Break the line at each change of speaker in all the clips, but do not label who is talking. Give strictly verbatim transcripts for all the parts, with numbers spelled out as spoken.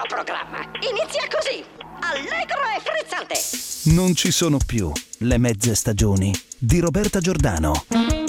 nuovo programma inizia così, allegro e frizzante.
Non ci sono più le mezze stagioni di Roberta Giordano.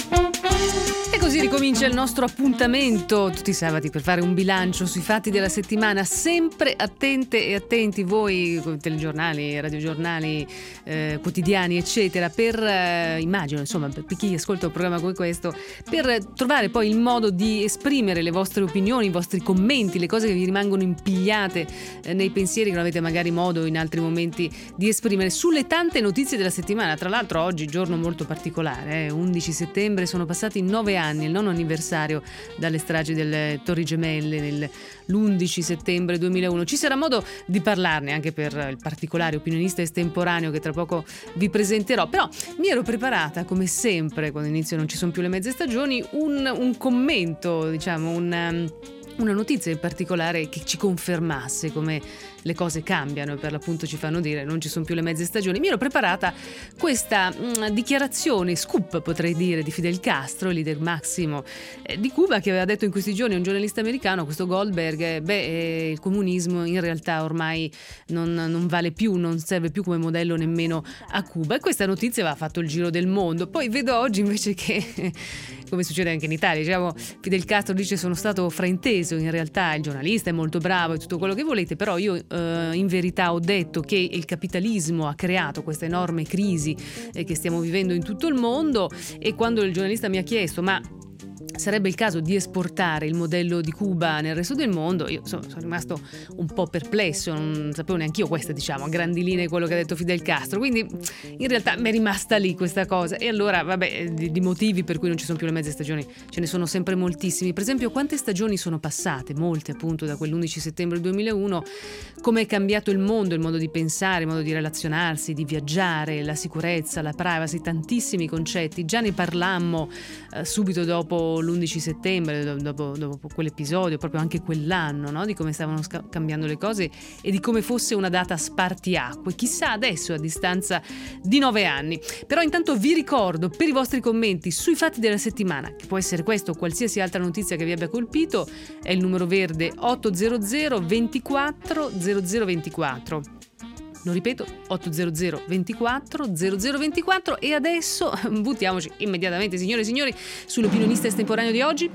E così ricomincia il nostro appuntamento tutti i sabati per fare un bilancio sui fatti della settimana, sempre attente e attenti voi, telegiornali, radiogiornali, eh, quotidiani eccetera, per eh, immagino insomma per chi ascolta un programma come questo, per trovare poi il modo di esprimere le vostre opinioni, i vostri commenti, le cose che vi rimangono impigliate eh, nei pensieri che non avete magari modo in altri momenti di esprimere sulle tante notizie della settimana. Tra l'altro oggi giorno molto particolare, eh, undici settembre, sono passati nove anni, il nono anniversario dalle stragi delle Torri Gemelle nell'undici settembre duemilauno. Ci sarà modo di parlarne anche per il particolare opinionista estemporaneo che tra poco vi presenterò, però mi ero preparata come sempre quando inizio Non ci sono più le mezze stagioni un, un commento, diciamo un, una notizia in particolare che ci confermasse come le cose cambiano e per l'appunto ci fanno dire non ci sono più le mezze stagioni. Mi ero preparata questa mh, dichiarazione scoop, potrei dire, di Fidel Castro, il leader massimo eh, di Cuba, che aveva detto in questi giorni a un giornalista americano, questo Goldberg, eh, beh eh, il comunismo in realtà ormai non, non vale più, non serve più come modello nemmeno a Cuba, e questa notizia aveva fatto il giro del mondo. Poi vedo oggi invece che come succede anche in Italia, diciamo, Fidel Castro dice sono stato frainteso, in realtà il giornalista è molto bravo e tutto quello che volete, però io eh, in verità ho detto che il capitalismo ha creato questa enorme crisi eh, che stiamo vivendo in tutto il mondo. E quando il giornalista mi ha chiesto ma sarebbe il caso di esportare il modello di Cuba nel resto del mondo, io sono, sono rimasto un po' perplesso, non sapevo neanche io questa, diciamo, a grandi linee quello che ha detto Fidel Castro, quindi in realtà mi è rimasta lì questa cosa. E allora, vabbè, di, di motivi per cui non ci sono più le mezze stagioni ce ne sono sempre moltissimi. Per esempio, quante stagioni sono passate? Molte, appunto, da quell'undici settembre duemilauno. Come è cambiato il mondo, il modo di pensare, il modo di relazionarsi, di viaggiare, la sicurezza, la privacy, tantissimi concetti. Già ne parlammo eh, subito dopo l'undici settembre, dopo, dopo quell'episodio, proprio anche quell'anno, no? Di come stavano sca- cambiando le cose e di come fosse una data spartiacque. Chissà adesso, a distanza di nove anni. Però intanto vi ricordo, per i vostri commenti sui fatti della settimana, che può essere questo o qualsiasi altra notizia che vi abbia colpito, è il numero verde otto zero zero ventiquattro zero zero ventiquattro. Lo ripeto, otto zero zero ventiquattro zero zero ventiquattro. E adesso buttiamoci immediatamente, signore e signori, sull'opinionista estemporaneo di oggi.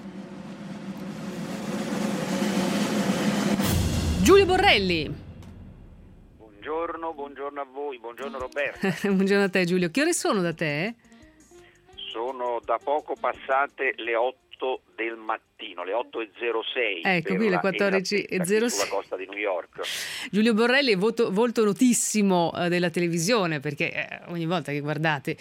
Giulio Borrelli.
Buongiorno, buongiorno a voi, buongiorno Roberta.
Buongiorno a te Giulio. Che ore sono da te?
Sono da poco passate le otto del mattino, le otto e zero sei.
Ecco, qui le quattordici e zero sei
sulla costa di New York.
Giulio Borrelli è volto, volto notissimo eh, della televisione, perché eh, ogni volta che guardate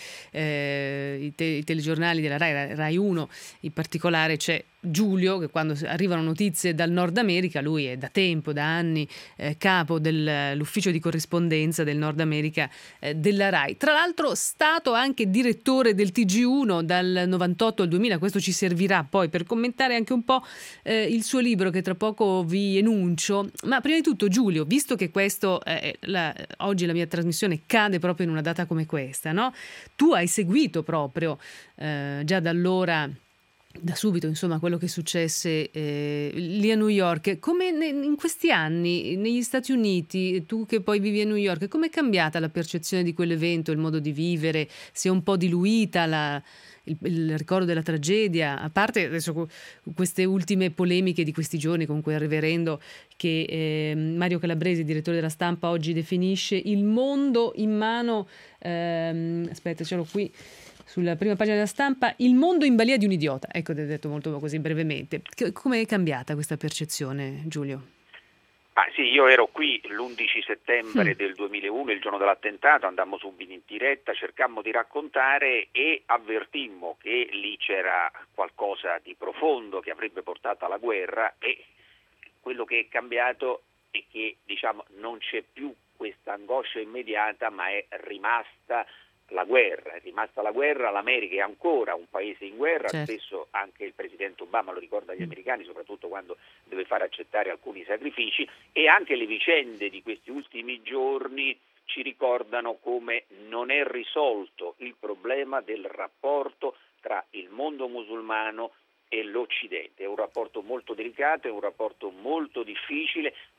eh, i, te, i telegiornali della Rai, Rai uno in particolare, c'è Giulio che quando arrivano notizie dal Nord America, lui è da tempo, da anni eh, capo dell'ufficio di corrispondenza del Nord America eh, della Rai. Tra l'altro stato anche direttore del T G uno dal novantotto al duemila. Questo ci servirà poi per commentare anche un po' eh, il suo libro che tra poco vi enuncio. Ma prima di tutto Giulio, visto che questo eh, la, oggi la mia trasmissione cade proprio in una data come questa, no? Tu hai seguito proprio eh, già da allora, da subito, insomma, quello che successe eh, lì a New York. Come ne, in questi anni negli Stati Uniti, tu che poi vivi a New York, com'è cambiata la percezione di quell'evento, il modo di vivere? Si è un po' diluita la, il, il ricordo della tragedia, a parte adesso queste ultime polemiche di questi giorni con quel reverendo che eh, Mario Calabresi, direttore della Stampa, oggi definisce il mondo in mano, ehm, aspetta, ce l'ho qui sulla prima pagina della Stampa, il mondo in balia di un idiota. Ecco, ti ho detto molto così brevemente. Come è cambiata questa percezione, Giulio?
Ah, sì, io ero qui l'undici settembre mm. del duemilauno, il giorno dell'attentato, andammo subito in diretta, cercammo di raccontare e avvertimmo che lì c'era qualcosa di profondo che avrebbe portato alla guerra, e quello che è cambiato è che, diciamo, non c'è più questa angoscia immediata, ma è rimasta la guerra, è rimasta la guerra, l'America è ancora un paese in guerra, certo. Spesso anche il presidente Obama lo ricorda agli americani, soprattutto quando deve fare accettare alcuni sacrifici, e anche le vicende di questi ultimi giorni ci ricordano come non è risolto il problema del rapporto tra il mondo musulmano e l'Occidente. È un rapporto molto delicato, è un rapporto molto difficile,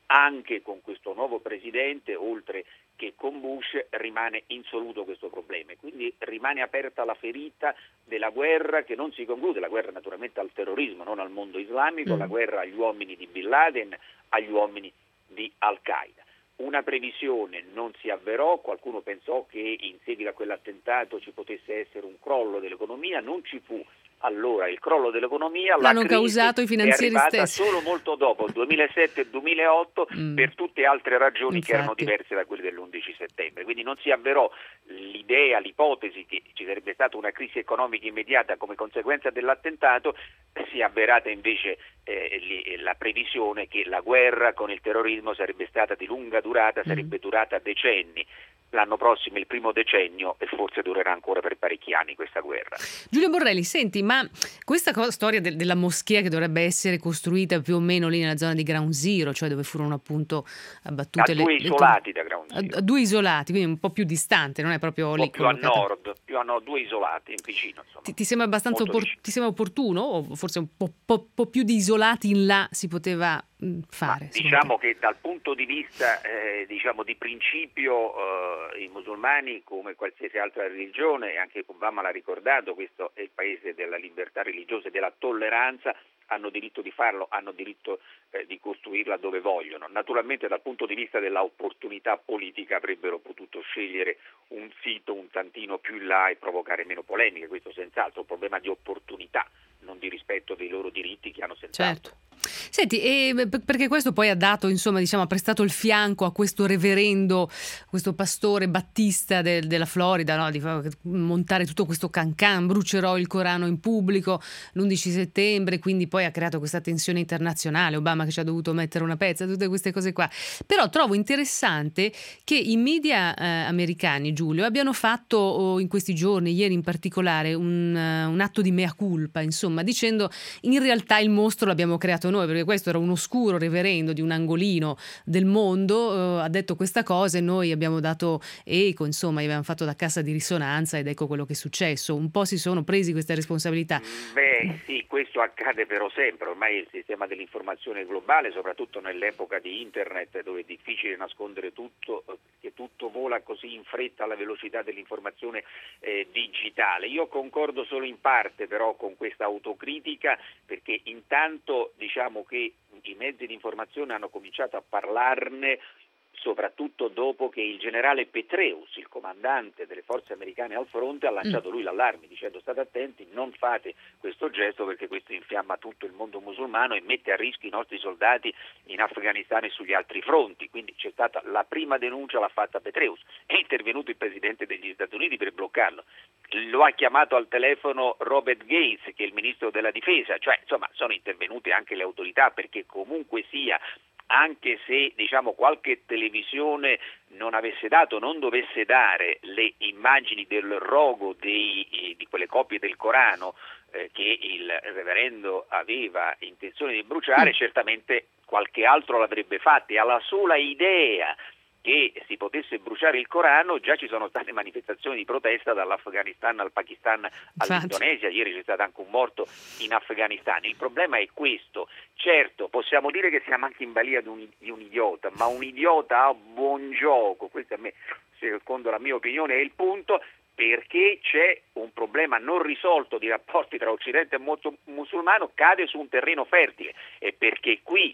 anche con questo nuovo presidente, oltre che con Bush, rimane insoluto questo problema. Quindi rimane aperta la ferita della guerra che non si conclude, la guerra naturalmente al terrorismo, non al mondo islamico, mm. la guerra agli uomini di Bin Laden, agli uomini di Al-Qaeda. Una previsione non si avverò, qualcuno pensò che in seguito a quell'attentato ci potesse essere un crollo dell'economia, non ci fu allora il crollo dell'economia,
l'hanno
la crisi
causato i finanzieri
è arrivata
stessi.
Solo molto dopo, il duemilasette e duemilaotto, mm. per tutte altre ragioni
Infatti.
che erano diverse da quelle dell'undici settembre. Quindi non si avverò l'idea, l'ipotesi che ci sarebbe stata una crisi economica immediata come conseguenza dell'attentato, si è avverata invece eh, la previsione che la guerra con il terrorismo sarebbe stata di lunga durata, sarebbe mm. durata decenni. L'anno prossimo il primo decennio e forse durerà ancora per parecchi anni questa guerra.
Giulio Borrelli, senti, ma questa cosa, storia de- della moschea che dovrebbe essere costruita più o meno lì nella zona di Ground Zero, cioè dove furono appunto abbattute
a
le...
due
le
isolati da Ground Zero.
A, a due isolati, quindi un po' più distante, non è proprio
un
lì
po' più a
collocata.
nord, più a nord, due isolati, vicino. Insomma.
Ti, ti sembra abbastanza oppor- ti sembra opportuno o forse un po', po', po' più di isolati in là si poteva mh, fare?
Ma diciamo che dal punto di vista eh, diciamo di principio eh, i musulmani, come qualsiasi altra religione, e anche Obama l'ha ricordato, questo è il paese della libertà religiosa e della tolleranza, hanno diritto di farlo, hanno diritto eh, di costruirla dove vogliono. Naturalmente dal punto di vista della opportunità politica avrebbero potuto scegliere un sito un tantino più in là e provocare meno polemiche, questo senz'altro, un problema di opportunità, non di rispetto dei loro diritti che hanno senz'altro.
Certo. Senti, e perché questo poi ha dato, insomma, diciamo, ha prestato il fianco a questo reverendo, questo pastore battista del, della Florida, no? Di montare tutto questo cancan, brucerò il Corano in pubblico l'undici settembre, quindi poi ha creato questa tensione internazionale, Obama che ci ha dovuto mettere una pezza, tutte queste cose qua. Però trovo interessante che i media eh, americani, Giulio, abbiano fatto oh, in questi giorni, ieri in particolare, un, uh, un atto di mea culpa, insomma, dicendo in realtà il mostro l'abbiamo creato noi, perché questo era un oscuro reverendo di un angolino del mondo, eh, ha detto questa cosa e noi abbiamo dato eco, insomma, gli abbiamo fatto da cassa di risonanza ed ecco quello che è successo. Un po' si sono presi queste responsabilità.
Beh sì, questo accade però sempre, ormai il sistema dell'informazione globale, soprattutto nell'epoca di internet dove è difficile nascondere tutto, che tutto vola così in fretta alla velocità dell'informazione eh, digitale. Io concordo solo in parte però con questa autocritica, perché intanto diciamo che i mezzi di informazione hanno cominciato a parlarne soprattutto dopo che il generale Petraeus, il comandante delle forze americane al fronte, ha lanciato lui l'allarme dicendo state attenti, non fate questo gesto perché questo infiamma tutto il mondo musulmano e mette a rischio i nostri soldati in Afghanistan e sugli altri fronti. Quindi c'è stata la prima denuncia, l'ha fatta Petraeus, è intervenuto il presidente degli Stati Uniti per bloccarlo, lo ha chiamato al telefono Robert Gates che è il ministro della difesa, cioè insomma sono intervenute anche le autorità, perché comunque sia, anche se diciamo qualche televisione non avesse dato, non dovesse dare le immagini del rogo dei, eh, di quelle copie del Corano eh, che il reverendo aveva intenzione di bruciare, mm. certamente qualche altro l'avrebbe fatto, e alla sola idea che si potesse bruciare il Corano già ci sono state manifestazioni di protesta dall'Afghanistan al Pakistan all'Indonesia, ieri c'è stato anche un morto in Afghanistan. Il problema è questo, certo possiamo dire che siamo anche in balia di un, di un idiota, ma un idiota a buon gioco, questo a me, secondo la mia opinione, è il punto, perché c'è un problema non risolto di rapporti tra Occidente e musulmano, cade su un terreno fertile, e perché qui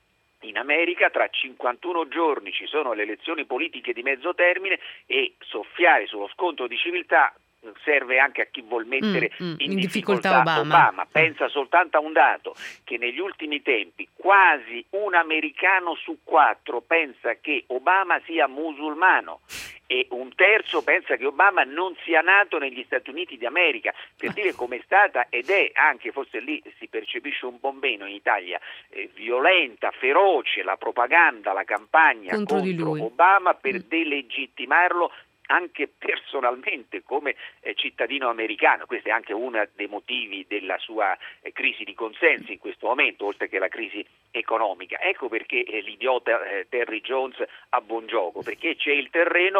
in America tra cinquantuno giorni ci sono le elezioni politiche di mezzo termine e soffiare sullo scontro di civiltà serve anche a chi vuol mettere
mm, mm,
in,
in
difficoltà,
difficoltà Obama.
Obama. Pensa soltanto a un dato, che negli ultimi tempi quasi un americano su quattro pensa che Obama sia musulmano e un terzo pensa che Obama non sia nato negli Stati Uniti d'America, per dire com'è stata ed è anche, forse lì si percepisce un po' meno in Italia, eh, violenta, feroce la propaganda, la campagna
contro,
contro
di lui.
Obama per
mm.
delegittimarlo anche personalmente come eh, cittadino americano. Questo è anche uno dei motivi della sua eh, crisi di consensi in questo momento, oltre che la crisi economica. Ecco perché eh, l'idiota eh, Terry Jones ha buon gioco, perché c'è il terreno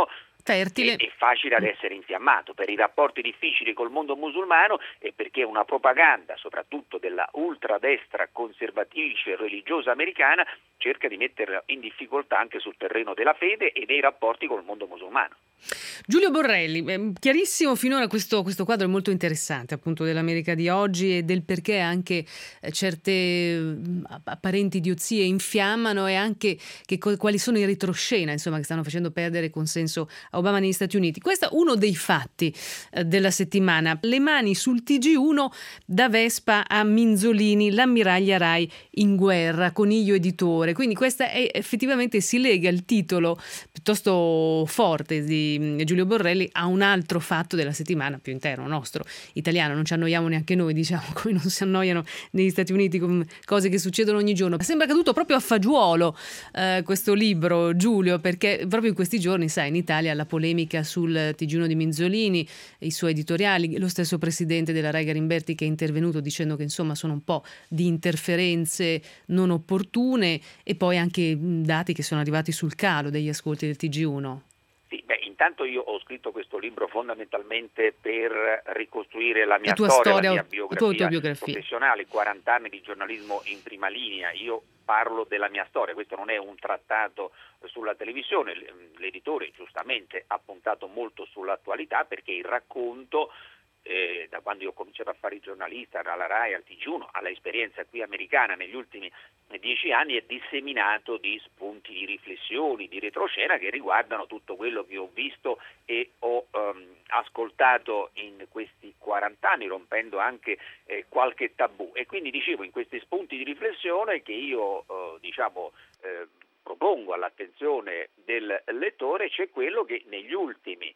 fertile.
E, e facile ad essere infiammato per i rapporti difficili col mondo musulmano e perché una propaganda, soprattutto della ultradestra conservatrice religiosa americana, cerca di metterla in difficoltà anche sul terreno della fede e dei rapporti col mondo musulmano.
Giulio Borrelli, eh, chiarissimo finora questo, questo quadro è molto interessante appunto dell'America di oggi e del perché anche eh, certe eh, apparenti idiozie infiammano e anche che, quali sono i retroscena insomma che stanno facendo perdere consenso a Obama negli Stati Uniti. Questo è uno dei fatti eh, della settimana. Le mani sul T G uno da Vespa a Minzolini, l'ammiraglia Rai in guerra, Coniglio editore. Quindi questa è effettivamente si lega il titolo piuttosto forte di Giulio Borrelli a un altro fatto della settimana più interno nostro italiano, non ci annoiamo neanche noi, diciamo, come non si annoiano negli Stati Uniti con cose che succedono ogni giorno. Sembra caduto proprio a fagiolo eh, questo libro, Giulio, perché proprio in questi giorni, sai, in Italia la polemica sul T G uno di Minzolini, i suoi editoriali, lo stesso presidente della Rai Garimberti che è intervenuto dicendo che insomma sono un po' di interferenze non opportune e poi anche dati che sono arrivati sul calo degli ascolti del T G uno.
Sì, beh, intanto io ho scritto questo libro fondamentalmente per ricostruire la mia
la tua
storia,
storia,
la mia
la
biografia,
tua biografia
professionale, quaranta anni di giornalismo in prima linea. Io parlo della mia storia, questo non è un trattato sulla televisione, l'editore giustamente ha puntato molto sull'attualità perché il racconto Eh, da quando io ho cominciato a fare il giornalista alla Rai, al T G uno, all'esperienza qui americana negli ultimi dieci anni è disseminato di spunti di riflessioni, di retroscena che riguardano tutto quello che ho visto e ho um, ascoltato in questi quaranta anni, rompendo anche eh, qualche tabù. E quindi dicevo, in questi spunti di riflessione che io eh, diciamo eh, propongo all'attenzione del lettore c'è quello che negli ultimi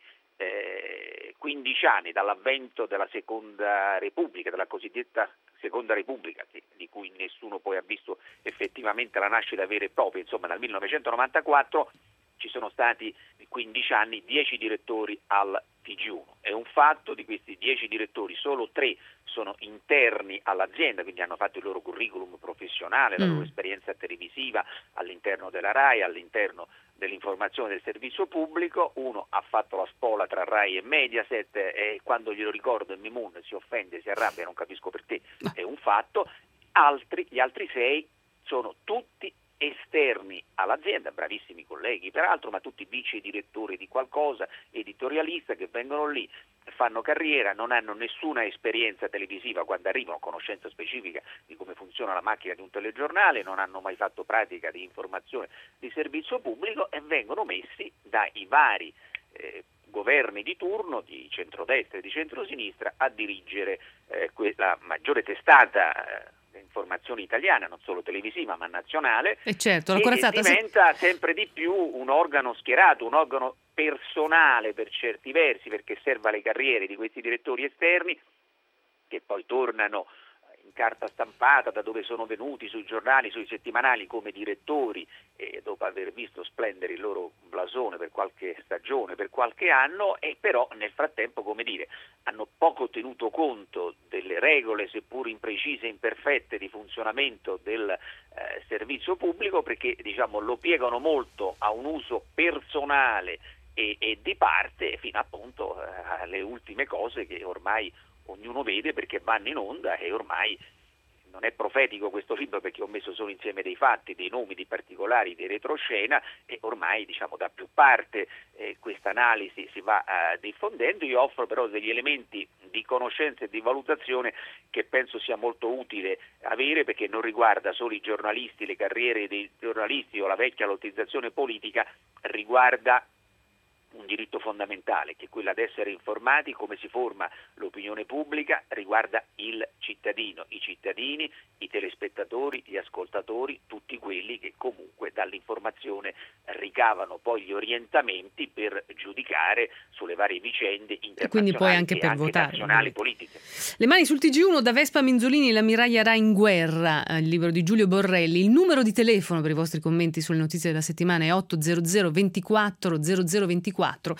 Eh, quindici anni dall'avvento della Seconda Repubblica, della cosiddetta Seconda Repubblica, che, di cui nessuno poi ha visto effettivamente la nascita vera e propria, insomma dal millenovecentonovantaquattro ci sono stati quindici anni, dieci direttori al T G uno. È un fatto, di questi dieci direttori solo tre sono interni all'azienda, quindi hanno fatto il loro curriculum professionale, la
mm.
loro esperienza televisiva all'interno della Rai, all'interno dell'informazione del servizio pubblico. Uno ha fatto la spola tra Rai e Mediaset e quando glielo ricordo il Mimun si offende, si arrabbia, non capisco perché, è un fatto. Altri, gli altri sei sono tutti esterni all'azienda, bravissimi colleghi peraltro, ma tutti vice direttori di qualcosa, editorialista, che vengono lì, fanno carriera, non hanno nessuna esperienza televisiva quando arrivano, conoscenza specifica di come funziona la macchina di un telegiornale, non hanno mai fatto pratica di informazione di servizio pubblico e vengono messi dai vari eh, governi di turno, di centrodestra e di centrosinistra, a dirigere eh, la maggiore testata eh, informazione italiana, non solo televisiva ma nazionale,
e certo, la
e
corazzata
diventa sempre di più un organo schierato, un organo personale per certi versi, perché serve alle carriere di questi direttori esterni che poi tornano in carta stampata da dove sono venuti, sui giornali, sui settimanali come direttori, e dopo aver visto splendere il loro blasone per qualche stagione, per qualche anno, e però nel frattempo, come dire, hanno poco tenuto conto delle regole, seppur imprecise e imperfette, di funzionamento del eh, servizio pubblico, perché diciamo lo piegano molto a un uso personale e, e di parte, fino appunto eh, alle ultime cose che ormai ognuno vede perché vanno in onda. E ormai non è profetico questo libro perché ho messo solo insieme dei fatti, dei nomi, di particolari, di retroscena, e ormai diciamo da più parte eh, questa analisi si va eh, diffondendo. Io offro però degli elementi di conoscenza e di valutazione che penso sia molto utile avere, perché non riguarda solo i giornalisti, le carriere dei giornalisti o la vecchia lottizzazione politica, riguarda un diritto fondamentale, che è quello ad essere informati, come si forma l'opinione pubblica, riguarda il cittadino, i cittadini, i telespettatori, gli ascoltatori, tutti quelli che comunque dall'informazione ricavano poi gli orientamenti per giudicare sulle varie vicende internazionali
e quindi poi anche
e
per
anche
votare,
nazionali politiche.
Le mani sul T G uno da Vespa Minzolini, l'ammiraglia Rai in guerra, il libro di Giulio Borrelli. Il numero di telefono per i vostri commenti sulle notizie della settimana è otto zero zero ventiquattro zero zero ventiquattro.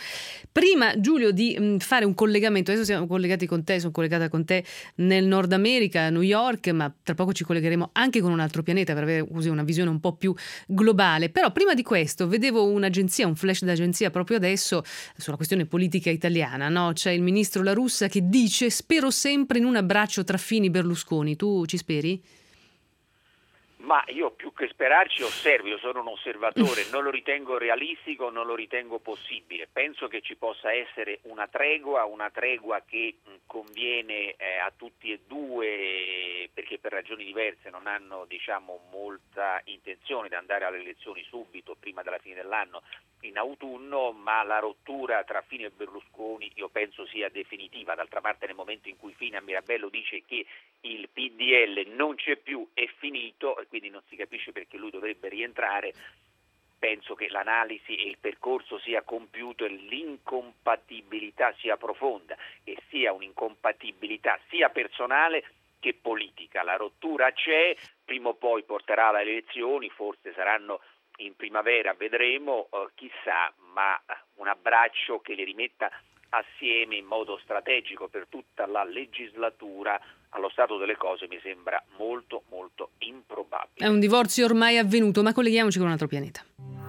Prima, Giulio, di mh, fare un collegamento, adesso siamo collegati con te, sono collegata con te nel Nord America, a New York, ma tra poco ci collegheremo anche con un altro pianeta per avere così una visione un po' più globale. Però prima di questo Intanto vedevo un'agenzia, un flash d'agenzia proprio adesso sulla questione politica italiana, no? C'è il ministro La Russa che dice: spero sempre in un abbraccio tra Fini e Berlusconi. Tu ci speri?
Ma io più che sperarci osservo, io sono un osservatore, non lo ritengo realistico, non lo ritengo possibile. Penso che ci possa essere una tregua, una tregua che mh, conviene eh, a tutti e due, perché per ragioni diverse non hanno, diciamo, molta intenzione di andare alle elezioni subito, prima della fine dell'anno, in autunno, ma la rottura tra Fini e Berlusconi io penso sia definitiva. D'altra parte, nel momento in cui Fini a Mirabello dice che il P D L non c'è più, è finito, e quindi non si capisce perché lui dovrebbe rientrare, penso che l'analisi e il percorso sia compiuto e l'incompatibilità sia profonda, e sia un'incompatibilità sia personale che politica. La rottura c'è, prima o poi porterà alle elezioni, forse saranno in primavera, vedremo, eh, chissà, ma un abbraccio che li rimetta assieme in modo strategico per tutta la legislatura, allo stato delle cose mi sembra molto molto improbabile.
È un divorzio ormai avvenuto, ma colleghiamoci con un altro pianeta.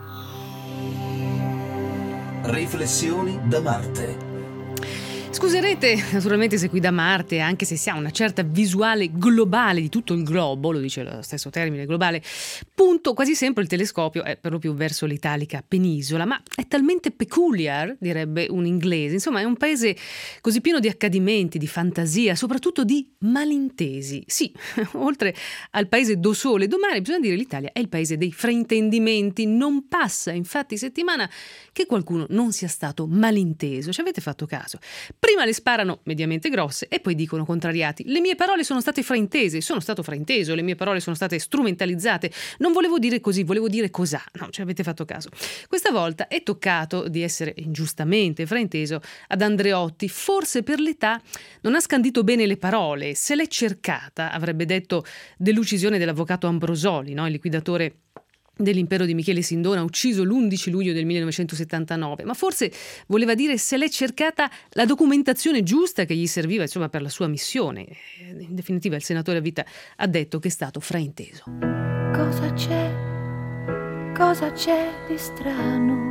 Riflessioni da Marte.
Scuserete naturalmente se qui da Marte, anche se si ha una certa visuale globale di tutto il globo, lo dice lo stesso termine globale, punto quasi sempre il telescopio è per lo più verso l'italica penisola, ma è talmente peculiar, direbbe un inglese, insomma è un paese così pieno di accadimenti, di fantasia, soprattutto di malintesi. Sì, oltre al paese do sole e do mare, bisogna dire l'Italia è il paese dei fraintendimenti. Non passa infatti settimana che qualcuno non sia stato malinteso. Ci avete fatto caso? Prima le sparano mediamente grosse e poi dicono contrariati: le mie parole sono state fraintese, sono stato frainteso, le mie parole sono state strumentalizzate, non volevo dire così, volevo dire cos'ha. No, ci avete fatto caso. Questa volta è toccato di essere ingiustamente frainteso ad Andreotti, forse per l'età non ha scandito bene le parole, se l'è cercata, avrebbe detto dell'uccisione dell'avvocato Ambrosoli, no? Il liquidatore dell'impero di Michele Sindona, ucciso l'undici luglio del millenovecentosettantanove, ma forse voleva dire se l'è cercata la documentazione giusta che gli serviva, insomma, per la sua missione. In definitiva il senatore a vita ha detto che è stato frainteso.
Cosa c'è? Cosa c'è di strano?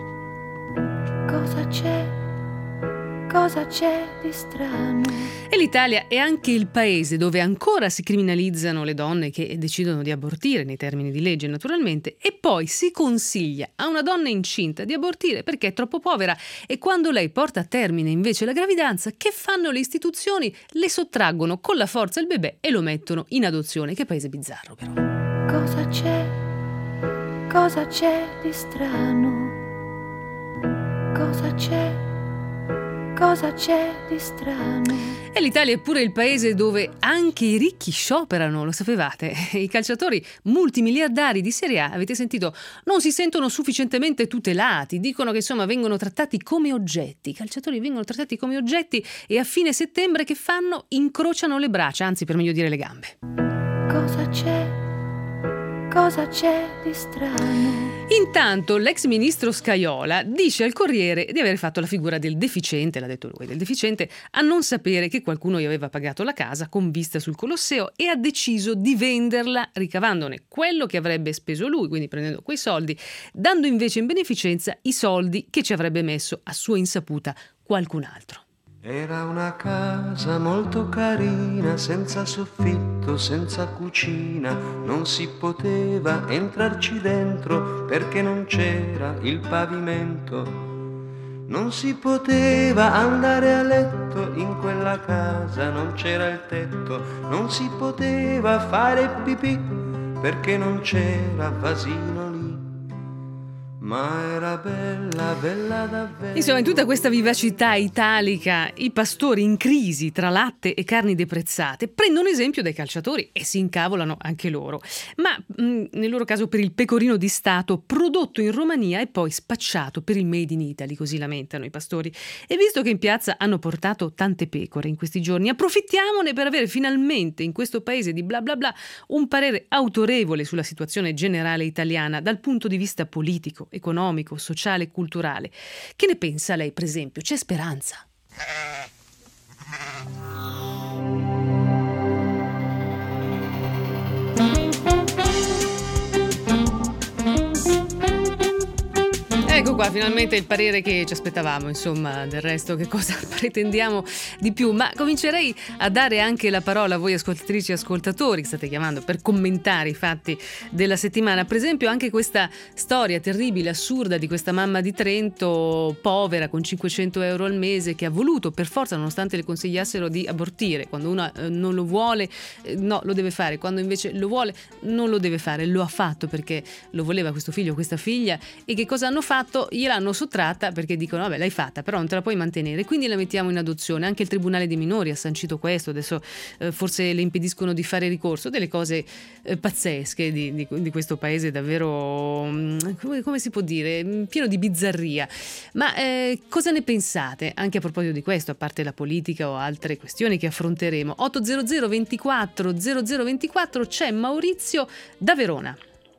Cosa c'è? Cosa c'è di strano?
E l'Italia è anche il paese dove ancora si criminalizzano le donne che decidono di abortire, nei termini di legge naturalmente, e poi si consiglia a una donna incinta di abortire perché è troppo povera, e quando lei porta a termine invece la gravidanza, che fanno le istituzioni? Le sottraggono con la forza il bebè e lo mettono in adozione. Che paese bizzarro però.
Cosa c'è? Cosa c'è di strano? Cosa c'è? Cosa c'è di strano?
E l'Italia è pure il paese dove anche i ricchi scioperano, lo sapevate? I calciatori multimiliardari di Serie A, avete sentito, non si sentono sufficientemente tutelati, dicono che insomma vengono trattati come oggetti. I calciatori vengono trattati come oggetti e a fine settembre che fanno? Incrociano le braccia, anzi per meglio dire le gambe.
Cosa c'è? Cosa c'è di strano?
Intanto l'ex ministro Scajola dice al Corriere di aver fatto la figura del deficiente, l'ha detto lui, del deficiente, a non sapere che qualcuno gli aveva pagato la casa con vista sul Colosseo e ha deciso di venderla ricavandone quello che avrebbe speso lui, quindi prendendo quei soldi, dando invece in beneficenza i soldi che ci avrebbe messo a sua insaputa qualcun altro.
Era una casa molto carina, senza soffitto, senza cucina, non si poteva entrarci dentro perché non c'era il pavimento, non si poteva andare a letto in quella casa, non c'era il tetto, non si poteva fare pipì perché non c'era vasino lì. Ma era bella, bella davvero.
Insomma, in tutta questa vivacità italica, i pastori in crisi tra latte e carni deprezzate prendono esempio dai calciatori e si incavolano anche loro. Ma mh, nel loro caso per il pecorino di Stato prodotto in Romania e poi spacciato per il Made in Italy, così lamentano i pastori. E visto che in piazza hanno portato tante pecore in questi giorni, approfittiamone per avere finalmente in questo paese di bla bla bla un parere autorevole sulla situazione generale italiana dal punto di vista politico, economico, sociale e culturale. Che ne pensa lei, per esempio? C'è speranza? Ecco qua, finalmente il parere che ci aspettavamo, insomma, del resto che cosa pretendiamo di più. Ma comincerei a dare anche la parola a voi ascoltatrici e ascoltatori che state chiamando per commentare i fatti della settimana. Per esempio anche questa storia terribile, assurda di questa mamma di Trento, povera, con cinquecento euro al mese, che ha voluto per forza, nonostante le consigliassero di abortire. Quando una eh, non lo vuole, eh, no, lo deve fare. Quando invece lo vuole, non lo deve fare. Lo ha fatto perché lo voleva questo figlio o questa figlia. E che cosa hanno fatto? Gliel'hanno sottratta perché dicono vabbè, l'hai fatta, però non te la puoi mantenere, quindi la mettiamo in adozione. Anche il Tribunale dei minori ha sancito questo. Adesso eh, forse le impediscono di fare ricorso. Delle cose eh, pazzesche di, di, di questo paese, davvero mh, come, come si può dire, pieno di bizzarria. Ma eh, cosa ne pensate anche a proposito di questo, a parte la politica o altre questioni che affronteremo? ottocento ventiquattro zero zero ventiquattro, c'è Maurizio da Verona.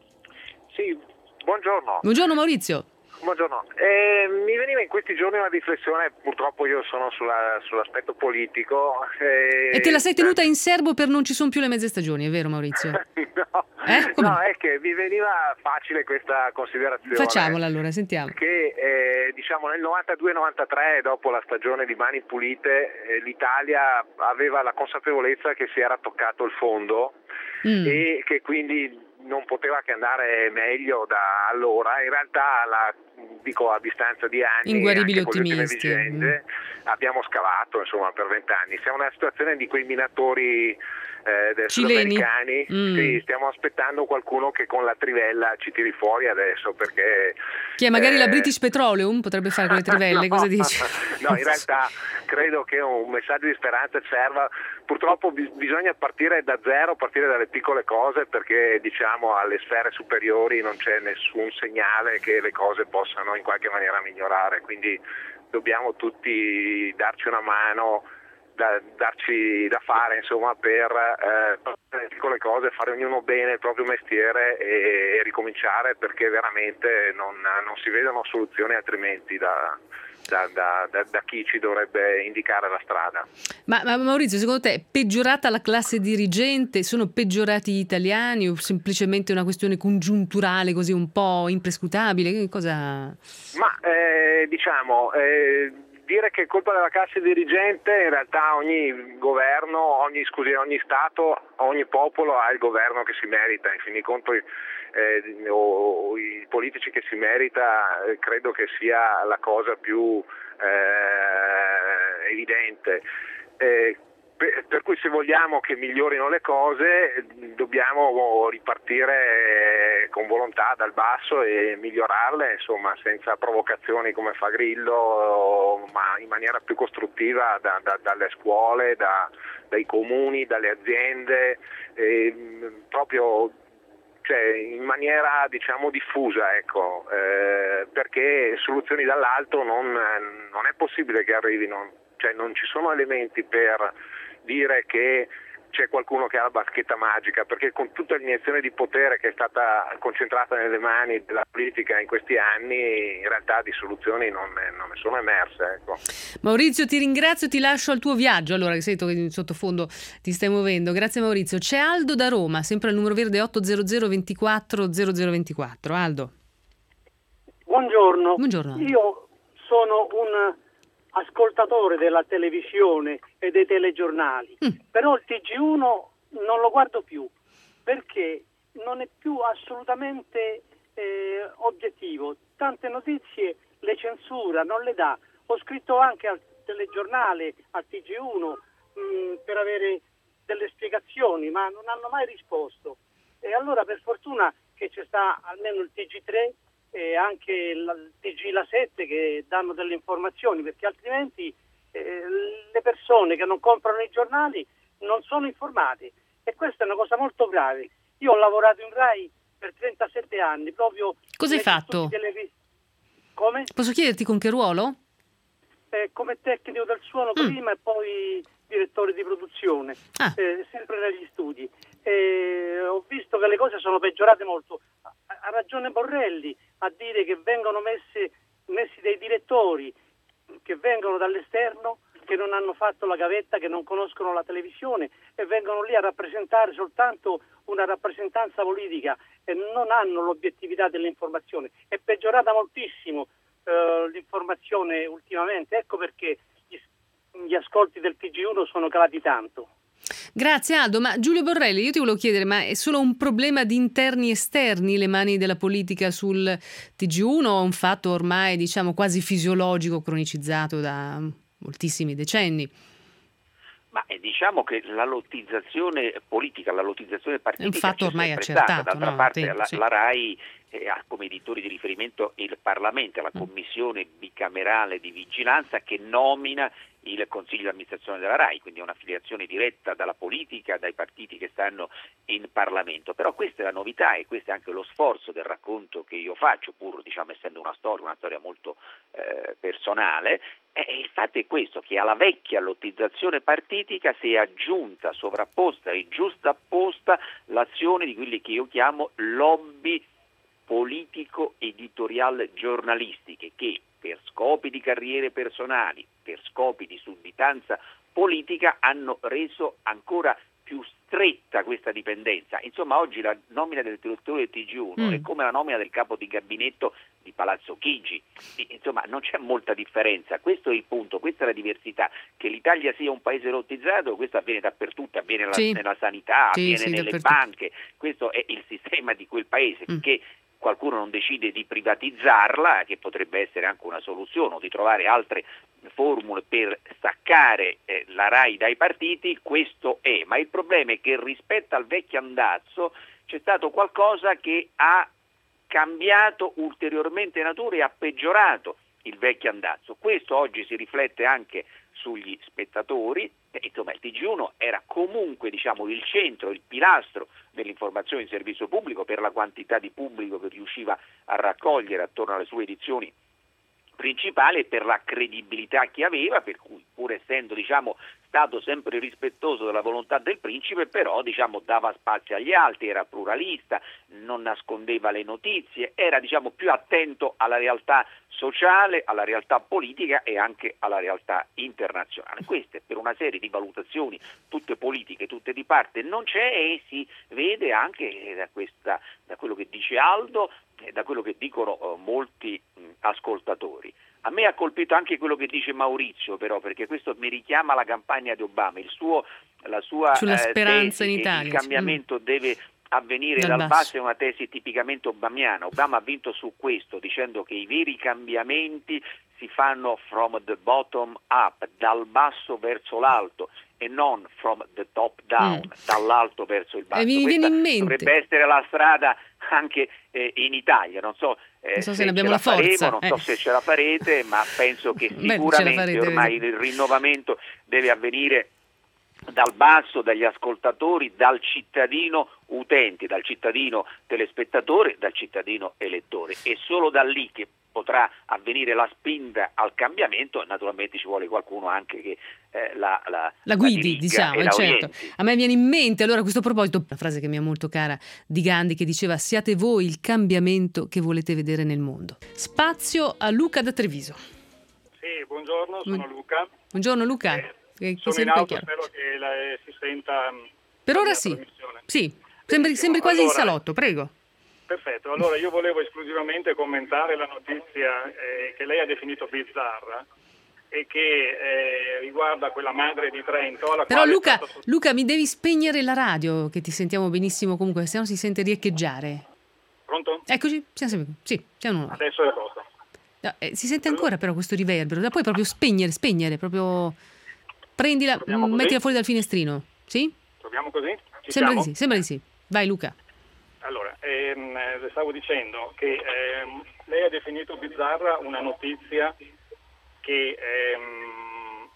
Sì, buongiorno.
Buongiorno Maurizio.
Buongiorno. Eh, mi veniva in questi giorni una riflessione, purtroppo io sono sulla, sull'aspetto politico. Eh,
e te la sei tenuta in serbo per non ci sono più le mezze stagioni, è vero Maurizio?
no,
eh?
no, è che mi veniva facile questa considerazione.
Facciamola allora, sentiamo.
Che eh, diciamo nel novantadue novantatré, dopo la stagione di Mani Pulite, eh, l'Italia aveva la consapevolezza che si era toccato il fondo mm. e che quindi non poteva che andare meglio da allora. In realtà, la, dico a distanza di anni,
inguaribili
anche con le ultime
ottimisti,
vicende, mm. abbiamo scavato insomma per vent'anni. Siamo in una situazione di quei minatori eh, sudamericani.
Mm.
Sì, stiamo aspettando qualcuno che con la trivella ci tiri fuori adesso, perché
che magari
eh...
la British Petroleum potrebbe fare con le trivelle.
no,
cosa dici?
No, in realtà credo che un messaggio di speranza serva. Purtroppo bis- bisogna partire da zero, partire dalle piccole cose, perché diciamo alle sfere superiori non c'è nessun segnale che le cose possano in qualche maniera migliorare, quindi dobbiamo tutti darci una mano, da, darci da fare insomma per eh, le piccole cose, fare ognuno bene il proprio mestiere e, e ricominciare, perché veramente non, non si vedono soluzioni altrimenti da Da, da, da, da chi ci dovrebbe indicare la strada.
Ma, ma Maurizio, secondo te è peggiorata la classe dirigente? Sono peggiorati gli italiani o semplicemente una questione congiunturale così un po' imprescrutabile? Che cosa?
Ma eh, diciamo eh, dire che è colpa della classe dirigente, in realtà ogni governo, ogni scusi, ogni Stato, ogni popolo ha il governo che si merita. In fin dei conti Eh, o, o i politici che si merita, eh, credo che sia la cosa più eh, evidente. Eh, per, per cui se vogliamo che migliorino le cose dobbiamo ripartire con volontà dal basso e migliorarle, insomma, senza provocazioni come fa Grillo, ma in maniera più costruttiva da, da, dalle scuole, da, dai comuni, dalle aziende, eh, proprio cioè in maniera diciamo diffusa, ecco, eh, perché soluzioni dall'alto non, non è possibile che arrivino, cioè non ci sono elementi per dire che c'è qualcuno che ha la bacchetta magica, perché con tutta l'iniezione di potere che è stata concentrata nelle mani della politica in questi anni, in realtà di soluzioni non ne, non ne sono emerse. Ecco.
Maurizio, ti ringrazio, ti lascio al tuo viaggio, allora, che sento che in sottofondo ti stai muovendo. Grazie Maurizio. C'è Aldo da Roma, sempre al numero verde ottocento ventiquattro zero zero ventiquattro. Aldo.
Buongiorno.
Buongiorno.
Io sono un ascoltatore della televisione e dei telegiornali, mm. però il T G uno non lo guardo più perché non è più assolutamente eh, objettivo. Tante notizie le censura, non le dà. Ho scritto anche al telegiornale, al T G uno, mh, per avere delle spiegazioni, ma non hanno mai risposto. E allora per fortuna che c'è sta almeno il T G tre e anche il T G La sette che danno delle informazioni, perché altrimenti eh, le persone che non comprano i giornali non sono informate, e questa è una cosa molto grave. Io ho lavorato in Rai per trentasette anni, proprio...
Cosa hai fatto?
Televis- Come?
Posso chiederti con che ruolo?
Eh, come tecnico del suono mm. prima e poi direttore di produzione,
ah.
eh, sempre negli studi. Eh, ho visto che le cose sono peggiorate molto. Ha ragione Borrelli a dire che vengono messi, messi dei direttori che vengono dall'esterno che non hanno fatto la gavetta, che non conoscono la televisione e vengono lì a rappresentare soltanto una rappresentanza politica e non hanno l'obiettività dell'informazione. È peggiorata moltissimo eh, l'informazione ultimamente, ecco perché gli, gli ascolti del T G uno sono calati tanto.
Grazie Aldo, ma Giulio Borrelli, io ti volevo chiedere, ma è solo un problema di interni esterni le mani della politica sul T G uno o un fatto ormai diciamo quasi fisiologico, cronicizzato da moltissimi decenni?
Ma eh, diciamo che la lottizzazione politica, la lottizzazione partitica
è un fatto
c'è
ormai
sempre
accertato,
stata. D'altra
no?
parte
Tempo,
la,
sì.
la RAI eh, ha come editori di riferimento il Parlamento, la
Mm.
commissione bicamerale di vigilanza che nomina il consiglio di amministrazione della RAI, quindi è un'affiliazione diretta dalla politica, dai partiti che stanno in Parlamento. Però questa è la novità e questo è anche lo sforzo del racconto che io faccio, pur diciamo essendo una storia, una storia molto eh, personale. E il fatto è questo, che alla vecchia lottizzazione partitica si è aggiunta, sovrapposta e giustapposta l'azione di quelli che io chiamo lobby politico-editorial giornalistiche, che per scopi di carriere personali, per scopi di sudditanza politica hanno reso ancora più stretta questa dipendenza. Insomma, oggi la nomina del direttore del T G uno
Mm.
è come la nomina del capo di gabinetto di Palazzo Chigi. E, insomma, non c'è molta differenza. Questo è il punto, questa è la diversità. Che l'Italia sia un paese lottizzato, questo avviene dappertutto, avviene nella,
Sì.
nella sanità,
Sì,
avviene
sì,
nelle
dappertutto.
banche. Questo è il sistema di quel paese,
Mm.
che qualcuno non decide di privatizzarla, che potrebbe essere anche una soluzione, o di trovare altre formule per staccare eh, la RAI dai partiti, questo è. Ma il problema è che rispetto al vecchio andazzo c'è stato qualcosa che ha cambiato ulteriormente natura e ha peggiorato il vecchio andazzo. Questo oggi si riflette anche sugli spettatori. Eh, insomma, il T G uno era comunque diciamo il centro, il pilastro dell'informazione in servizio pubblico per la quantità di pubblico che riusciva a raccogliere attorno alle sue edizioni principali e per la credibilità che aveva, per cui pur essendo diciamo stato sempre rispettoso della volontà del principe, però diciamo dava spazio agli altri, era pluralista, non nascondeva le notizie, era diciamo più attento alla realtà sociale, alla realtà politica e anche alla realtà internazionale. Queste per una serie di valutazioni tutte politiche, tutte di parte non c'è, e si vede anche da questa, da quello che dice Aldo, e da quello che dicono eh, molti mh, ascoltatori. A me ha colpito anche quello che dice Maurizio, però, perché questo mi richiama alla campagna di Obama, il suo, la sua
Sulla
eh,
speranza
tesi
in
che
Italia,
il cambiamento
sì.
deve avvenire
Dal
dal,
basso.
basso è una tesi tipicamente obamiana. Obama ha vinto su questo, dicendo che i veri cambiamenti si fanno from the bottom up, dal basso verso l'alto, e non from the top down,
Mm.
dall'alto verso il basso.
E mi
Questa
viene in mente-
dovrebbe essere la strada anche eh, in Italia. Non so, eh,
Non so se
se
ne abbiamo
ce
la
faremo,
forza,
non
eh.
so se ce la farete, ma penso che
Beh, ce la
sicuramente
farete,
ormai
vedi.
il rinnovamento deve avvenire dal basso, dagli ascoltatori, dal cittadino utente, dal cittadino telespettatore, dal cittadino elettore. È solo da lì che potrà avvenire la spinta al cambiamento. Naturalmente ci vuole qualcuno anche che eh, la, la,
La guidi,
dirigga
diciamo,
e
eh,
la
certo.
orienti.
A me viene in mente, allora a questo proposito, una frase che mi è molto cara di Gandhi che diceva: siate voi il cambiamento che volete vedere nel mondo. Spazio a Luca da Treviso.
Sì, buongiorno, sono
Bu-
Luca.
Buongiorno Luca.
Eh,
Che- che
sono
sia
in
poi
auto,
chiaro.
spero che la, eh, si senta mh,
Per
la
ora
mia
sì.
trasmissione.
Sì, sembri,
Benissimo.
sembri quasi in
Allora,
salotto, prego.
Perfetto, allora io volevo esclusivamente commentare la notizia eh, che lei ha definito bizzarra e che eh, riguarda quella madre di Trento. Alla
Però
quale è
Luca,
stato sotto-
Luca, mi devi spegnere la radio, che ti sentiamo benissimo comunque, se no si sente riecheggiare.
Pronto?
Eccoci, siamo sempre qui. Sì, siamo noi.
Adesso è a posto.
No, eh, si sente ancora però questo riverbero, da poi proprio spegnere, spegnere, proprio prendila,
Proviamo
mm,
così?
mettila fuori dal finestrino, sì?
Proviamo così? Ci
Sembra
siamo?
di sì, sembra di sì. Vai Luca.
Allora, ehm, eh, le stavo dicendo che ehm, lei ha definito bizzarra una notizia che ehm,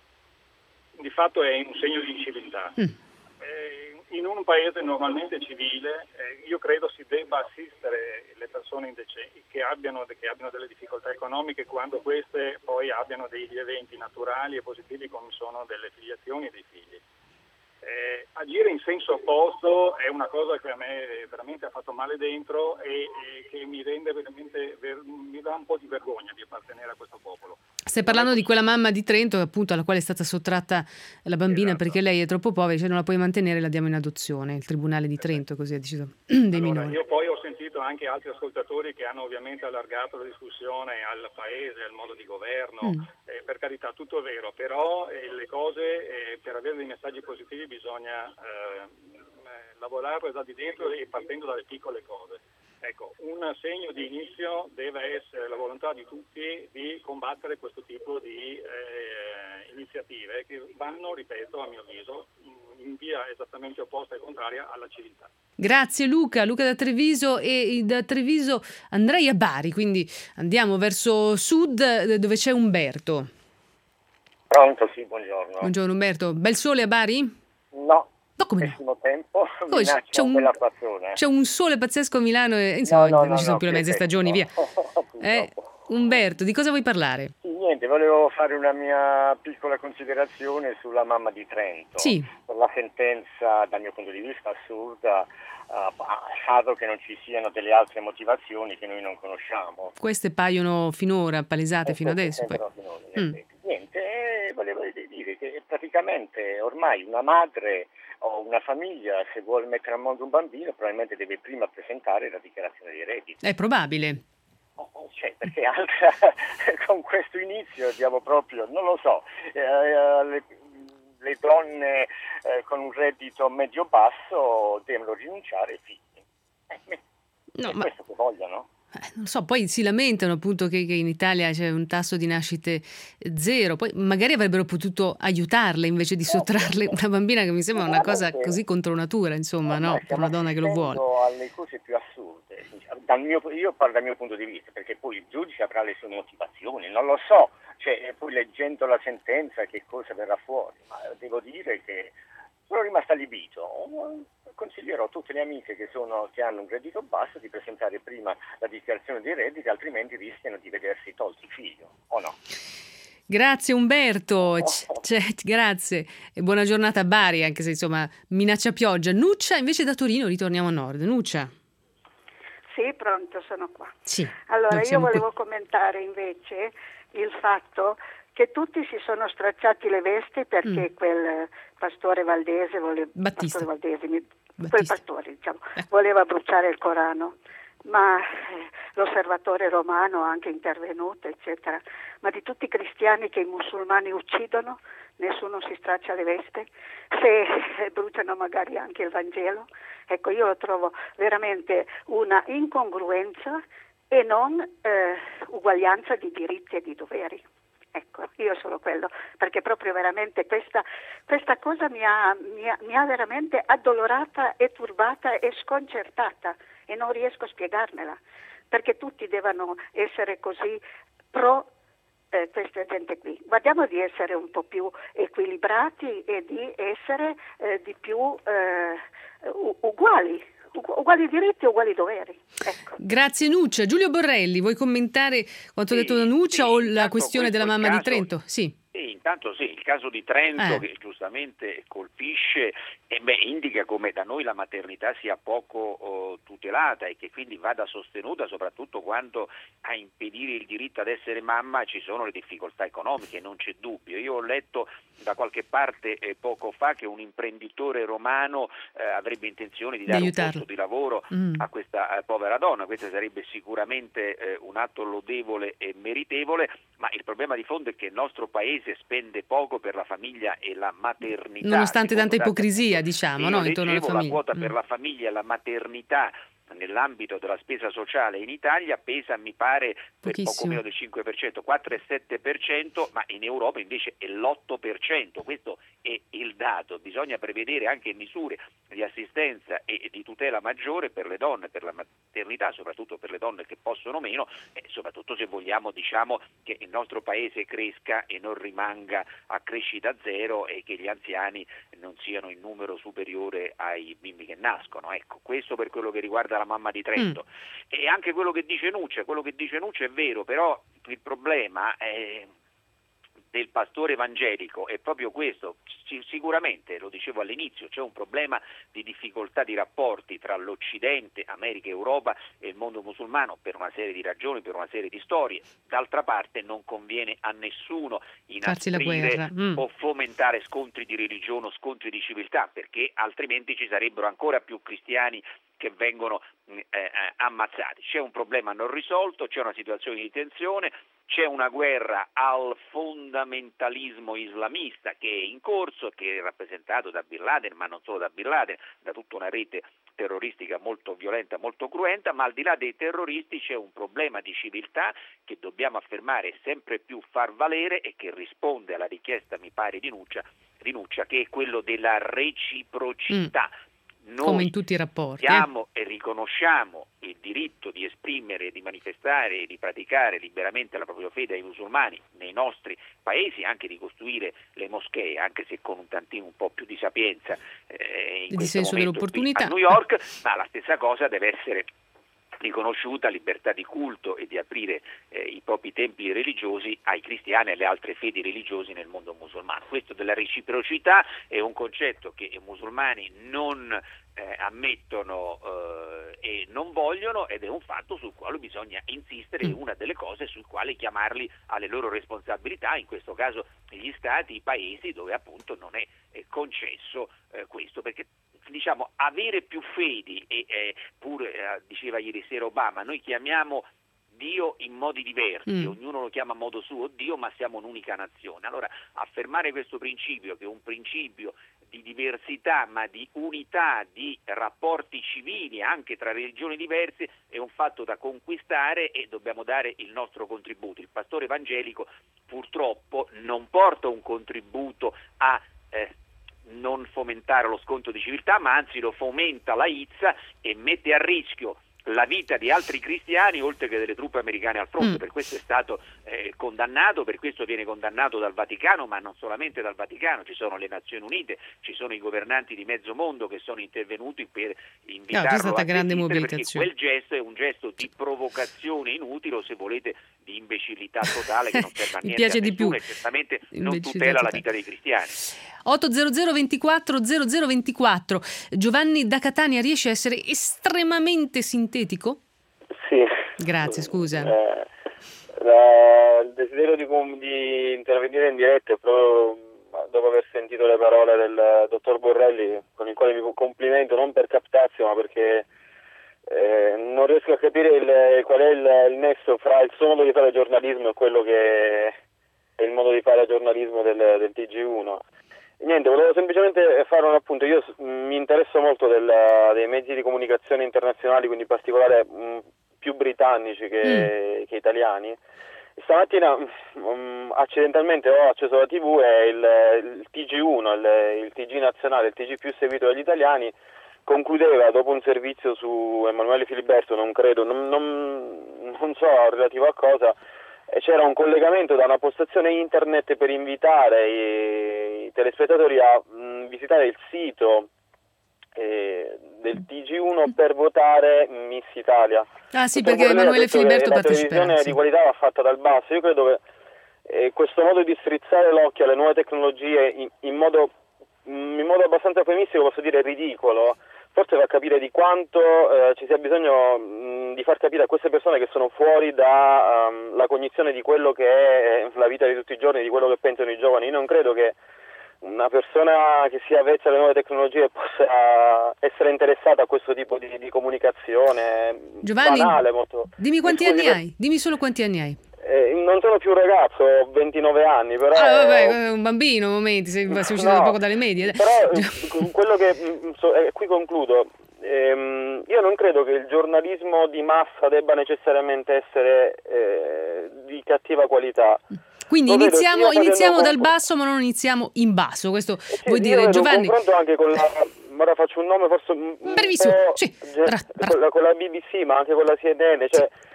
di fatto è un segno di inciviltà.
Mm.
Eh, in un paese normalmente civile eh, io credo si debba assistere le persone indecenti che abbiano, che abbiano delle difficoltà economiche quando queste poi abbiano degli eventi naturali e positivi come sono delle filiazioni e dei figli. Eh, agire in senso opposto è una cosa che a me veramente ha fatto male dentro e, e che mi rende veramente ver- mi dà un po' di vergogna di appartenere a questo popolo.
Stai parlando di quella mamma di Trento, appunto, alla quale è stata sottratta la bambina, esatto, perché lei è troppo povera, cioè non la puoi mantenere, la diamo in adozione. Il Tribunale di Trento così ha deciso dei
allora,
minori.
Io poi ho sentito anche altri ascoltatori che hanno ovviamente allargato la discussione al paese, al modo di governo, mm. eh, per carità tutto è vero, però eh, le cose eh, per avere dei messaggi positivi bisogna eh, lavorare da di dentro e partendo dalle piccole cose. Ecco, un segno di inizio deve essere la volontà di tutti di combattere questo tipo di eh, iniziative che vanno, ripeto, a mio avviso, in via esattamente opposta e contraria alla civiltà.
Grazie Luca, Luca da Treviso, e da Treviso andrei a Bari, quindi andiamo verso sud dove c'è Umberto.
Pronto, sì, buongiorno.
Buongiorno Umberto, bel sole a Bari?
No.
No, come
Pessimo tempo,
oh, c'è, un, c'è un sole pazzesco a Milano e insomma no, no, non ci sono no, più le mezze stagioni, via. eh, Umberto, di cosa vuoi parlare?
Sì, niente, volevo fare una mia piccola considerazione sulla mamma di Trento.
Sì.
La sentenza, dal mio punto di vista, assurda, uh, salvo che non ci siano delle altre motivazioni che noi non conosciamo.
Queste paiono finora palesate e fino adesso. Poi.
Finora, mm. Niente, eh, volevo dire che praticamente ormai una madre o una famiglia, se vuole mettere al mondo un bambino, probabilmente deve prima presentare la dichiarazione di reddito.
È probabile.
Cioè, perché altra, con questo inizio diamo proprio, non lo so, eh, le, le donne eh, con un reddito medio-basso devono rinunciare ai figli. Eh,
no,
è
ma...
questo che vogliono.
Eh, non so, poi si lamentano appunto che, che in Italia c'è un tasso di nascite zero, poi magari avrebbero potuto aiutarle invece di sottrarle una bambina, che mi sembra una cosa così contro natura, insomma, no? Per una donna che lo vuole.
Alle cose più assurde, dal mio, io parlo dal mio punto di vista, perché poi il giudice avrà le sue motivazioni, non lo so, cioè poi leggendo la sentenza che cosa verrà fuori, ma devo dire che sono rimasto allibito. Consiglierò a tutte le amiche che, sono, che hanno un reddito basso di presentare prima la dichiarazione dei redditi, altrimenti rischiano di vedersi tolti il figlio, o no?
Grazie Umberto, c- c- grazie e buona giornata a Bari, anche se insomma minaccia pioggia. Nuccia invece da Torino, ritorniamo a nord. Nuccia.
Sì, pronto, sono qua.
Sì,
allora io volevo qui. commentare invece il fatto che tutti si sono stracciati le vesti perché mm. quel pastore Valdese, vole... pastore Valdese mi... quel pastore diciamo, eh. voleva bruciare il Corano, ma eh, l'osservatore romano ha anche intervenuto, eccetera. Ma di tutti i cristiani che i musulmani uccidono, nessuno si straccia le vesti, se eh, bruciano magari anche il Vangelo. Ecco, io lo trovo veramente una incongruenza e non eh, uguaglianza di diritti e di doveri. Ecco, io solo quello, perché proprio veramente questa, questa cosa mi ha, mi, ha, mi ha veramente addolorata e turbata e sconcertata e non riesco a spiegarmela, perché tutti devono essere così pro eh, questa gente qui. Guardiamo di essere un po' più equilibrati e di essere eh, di più eh, uguali. Uguali diritti e uguali doveri. Ecco.
Grazie Nuccia. Giulio Borrelli, vuoi commentare quanto sì, detto da Nuccia sì, o la questione della mamma caso, di Trento? Sì.
Sì, intanto sì, il caso di Trento
eh.
che giustamente colpisce e beh, indica come da noi la maternità sia poco oh, tutelata e che quindi vada sostenuta soprattutto quando a impedire il diritto ad essere mamma ci sono le difficoltà economiche, non c'è dubbio. Io ho letto da qualche parte eh, poco fa che un imprenditore romano eh, avrebbe intenzione di dare di un posto di lavoro mm. a questa eh, povera donna. Questo sarebbe sicuramente eh, un atto lodevole e meritevole, ma il problema di fondo è che il nostro paese spende poco per la famiglia e la maternità.
Nonostante tanta ipocrisia, diciamo, no? Intorno alla famiglia.
La quota
mm.
per la famiglia e la maternità nell'ambito della spesa sociale in Italia pesa, mi pare, per poco meno del cinque per cento, quattro virgola sette per cento, ma in Europa invece è l'otto per cento. Questo è il dato. Bisogna prevedere anche misure di assistenza e di tutela maggiore per le donne, per la maternità, soprattutto per le donne che possono meno, e soprattutto se vogliamo, diciamo, che il nostro paese cresca e non rimanga a crescita zero e che gli anziani non siano in numero superiore ai bimbi che nascono. Ecco, questo per quello che riguarda la mamma di Trento. Mm. E anche quello che dice Nuccia, quello che dice Nuccia è vero, però il problema è del pastore evangelico è proprio questo. Sicuramente, lo dicevo all'inizio, c'è un problema di difficoltà di rapporti tra l'Occidente, America, Europa e il mondo musulmano per una serie di ragioni, per una serie di storie. D'altra parte non conviene a nessuno inasprire mm. o fomentare scontri di religione o scontri di civiltà, perché altrimenti ci sarebbero ancora più cristiani che vengono eh, ammazzati. C'è un problema non risolto, c'è una situazione di tensione, c'è una guerra al fondamentalismo islamista che è in corso, che è rappresentato da Bin Laden, ma non solo da Bin Laden, da tutta una rete terroristica molto violenta, molto cruenta, ma al di là dei terroristi c'è un problema di civiltà che dobbiamo affermare e sempre più far valere e che risponde alla richiesta, mi pare, di Nuccia, di Nuccia che è quello della reciprocità. Mm. Noi
come in tutti i rapporti,
diamo eh? e riconosciamo il diritto di esprimere, di manifestare e di praticare liberamente la propria fede ai musulmani nei nostri paesi, anche di costruire le moschee, anche se con un tantino un po' più di sapienza eh, in
di senso dell'opportunità
a New York, ma la stessa cosa deve essere riconosciuta libertà di culto e di aprire eh, i propri templi religiosi ai cristiani e alle altre fedi religiose nel mondo musulmano. Questo della reciprocità è un concetto che i musulmani non eh, ammettono eh, e non vogliono, ed è un fatto sul quale bisogna insistere, è una delle cose sul quale chiamarli alle loro responsabilità, in questo caso gli stati, i paesi dove appunto non è eh, concesso eh, questo, perché diciamo avere più fedi e eh, pure eh, diceva ieri sera Obama, noi chiamiamo Dio in modi diversi, mm. ognuno lo chiama a modo suo Dio, ma siamo un'unica nazione. Allora affermare questo principio, che è un principio di diversità ma di unità, di rapporti civili anche tra religioni diverse, è un fatto da conquistare e dobbiamo dare il nostro contributo. Il pastore evangelico purtroppo non porta un contributo a eh, non fomentare lo scontro di civiltà, ma anzi lo fomenta la izza e mette a rischio la vita di altri cristiani oltre che delle truppe americane al fronte. Mm. Per questo è stato eh, condannato, per questo viene condannato dal Vaticano, ma non solamente dal Vaticano, ci sono le Nazioni Unite, ci sono i governanti di mezzo mondo che sono intervenuti per invitarlo no, c'è stata a grande mobilitazione, perché quel gesto è un gesto di provocazione inutile, o se volete di imbecillità totale che non serve a niente
piace
a nessuno,
di più.
E certamente non tutela totale la vita dei cristiani.
otto zero zero ventiquattro zero zero ventiquattro. Giovanni da Catania, riesce a essere estremamente sintetico?
Sì.
Grazie, scusa.
Eh, la, il desiderio di, di intervenire in diretta è proprio dopo aver sentito le parole del dottor Borrelli, con il quale mi complimento non per captazio, ma perché eh, non riesco a capire il, qual è il, il nesso fra il suo modo di fare giornalismo e quello che è il modo di fare giornalismo del, del T G uno. Niente, volevo semplicemente fare un appunto. Io mi interesso molto del, dei mezzi di comunicazione internazionali, quindi in particolare mh, più britannici che, mm. che italiani. Stamattina mh, accidentalmente ho acceso la tivù e il, il T G uno, il, il T G nazionale, il T G più seguito dagli italiani, concludeva dopo un servizio su Emanuele Filiberto, non credo, non, non, non so relativo a cosa, e c'era un collegamento da una postazione internet per invitare i, i telespettatori a mh, visitare il sito eh, del T G uno per votare Miss Italia.
Ah sì, perché Emanuele Filiberto parteciperà.
La televisione sì. di qualità va fatta dal basso. Io credo che eh, questo modo di strizzare l'occhio alle nuove tecnologie in, in modo in modo abbastanza eufemistico, posso dire ridicolo, forse fa capire di quanto eh, ci sia bisogno mh, di far capire a queste persone che sono fuori da um, la cognizione di quello che è la vita di tutti i giorni, di quello che pensano i giovani. Io non credo che una persona che sia avvezza alle nuove tecnologie possa essere interessata a questo tipo di, di comunicazione.
Giovanni,
banale, molto...
dimmi quanti anni hai, dimmi solo quanti anni hai.
Eh, non sono più un ragazzo, ho ventinove anni, però...
Ah, vabbè, un bambino, momenti, sei, sei uscito no, da poco dalle medie.
Però quello che... Eh, qui concludo. Ehm, io non credo che il giornalismo di massa debba necessariamente essere eh, di cattiva qualità.
Quindi Lo iniziamo, iniziamo dal basso, ma non iniziamo in basso, questo eh sì, vuol dire, Giovanni...
confronto anche con la... Ora faccio un nome forse...
Brevissimo, sì.
Con la, con la B B C, ma anche con la C N N, cioè... Sì.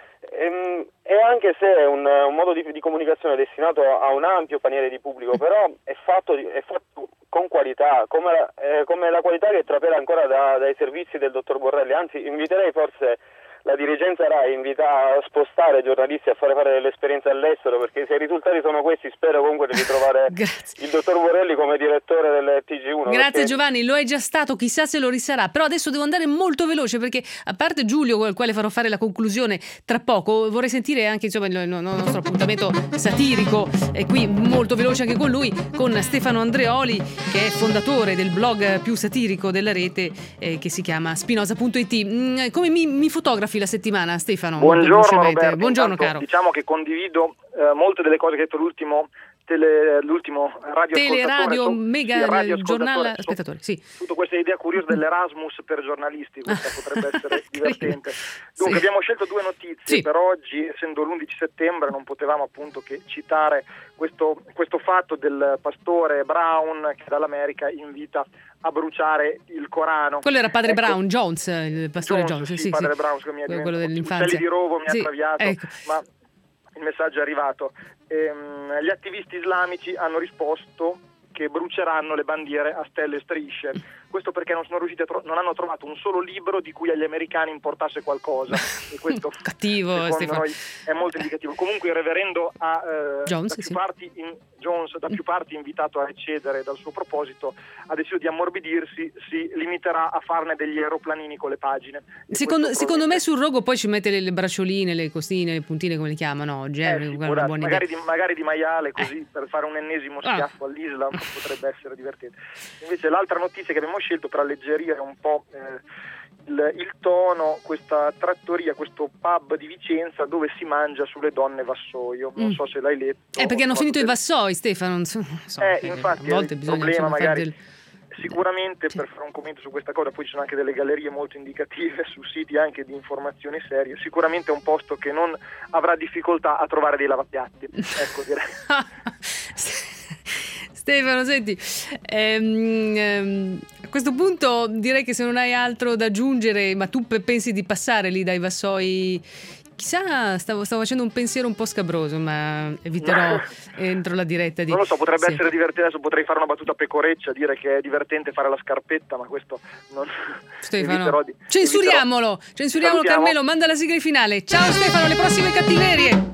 E anche se è un, un modo di, di comunicazione destinato a un ampio paniere di pubblico, però è fatto, è fatto con qualità, come la, eh, come la qualità che trapela ancora da, dai servizi del dottor Borrelli. Anzi, inviterei forse la dirigenza Rai invita a spostare giornalisti a fare fare delle esperienze all'estero, perché se i risultati sono questi spero comunque di ritrovare il dottor Borrelli come direttore del T G uno.
Grazie
perché...
Giovanni, lo è già stato, chissà se lo risarà, però adesso devo andare molto veloce perché a parte Giulio, al quale farò fare la conclusione tra poco, vorrei sentire anche insomma il nostro appuntamento satirico, e qui molto veloce anche con lui, con Stefano Andreoli, che è fondatore del blog più satirico della rete, eh, che si chiama spinoza punto it. Mm, come mi, mi fotografi la settimana, Stefano?
Buongiorno Roberto.
Buongiorno
Intanto,
caro.
Diciamo che condivido eh, molte delle cose che hai detto l'ultimo tele, l'ultimo radio
Teleradio,
so,
mega
sì, radio
giornale
so,
spettatore, sì.
Tutta questa idea curiosa dell'Erasmus per giornalisti, questa potrebbe essere divertente. Dunque
sì.
abbiamo scelto due notizie
sì.
per oggi, essendo l'undici settembre non potevamo appunto che citare questo, questo fatto del pastore Brown che dall'America invita a bruciare il Corano.
Quello era padre
ecco,
Brown, Jones, il pastore
Jones,
Jones,
sì,
sì,
padre
sì.
Brown, che mi è
quello dell'infanzia.
Uccelli di rovo mi ha
sì,
traviato,
ecco.
ma il messaggio è arrivato. Ehm, gli attivisti islamici hanno risposto che bruceranno le bandiere a stelle e strisce. Questo perché non sono riusciti a tro- non hanno trovato un solo libro di cui agli americani importasse qualcosa. E questo
cattivo,
secondo
Stefano.
noi è molto indicativo. Comunque il reverendo ha, eh,
Jones,
da, più
sì.
parti in, Jones da più parti invitato a recedere dal suo proposito, ha deciso di ammorbidirsi, si limiterà a farne degli aeroplanini con le pagine.
Secondo, secondo me sul rogo poi ci mette le, le braccioline, le costine, le puntine, come le chiamano oggi. Eh,
Eh, sì,
una buona
magari,
idea.
di, magari di maiale, così
Eh.
per fare un ennesimo
Ah.
schiaffo all'Islam potrebbe essere divertente. Invece l'altra notizia che abbiamo scelto per alleggerire un po' eh, il, il tono, questa trattoria, questo pub di Vicenza dove si mangia sulle donne vassoio. Non
Mm.
so se l'hai letto.
Eh, perché hanno
Ho
finito i
del-
vassoi, Stefano. Non so, non so,
Eh,
eh,
infatti
a volte
il
bisogna
problema
insomma, fare
magari
del...
sicuramente per fare un commento su questa cosa, poi ci sono anche delle gallerie molto indicative su siti anche di informazioni serie. Sicuramente è un posto che non avrà difficoltà a trovare dei lavapiatti, ecco, direi.
Stefano, senti, ehm, ehm, a questo punto direi che se non hai altro da aggiungere, ma tu pe- pensi di passare lì dai vassoi, chissà, stavo, stavo facendo un pensiero un po' scabroso, ma eviterò entro la diretta di...
Non lo so, potrebbe
sì.
essere divertente, adesso potrei fare una battuta pecoreccia, dire che è divertente fare la scarpetta, ma questo non...
Stefano,
eviterò di...
censuriamolo,
eviterò.
censuriamolo
Salutiamo.
Carmelo, manda la sigla finale. Ciao Stefano, alle prossime cattiverie!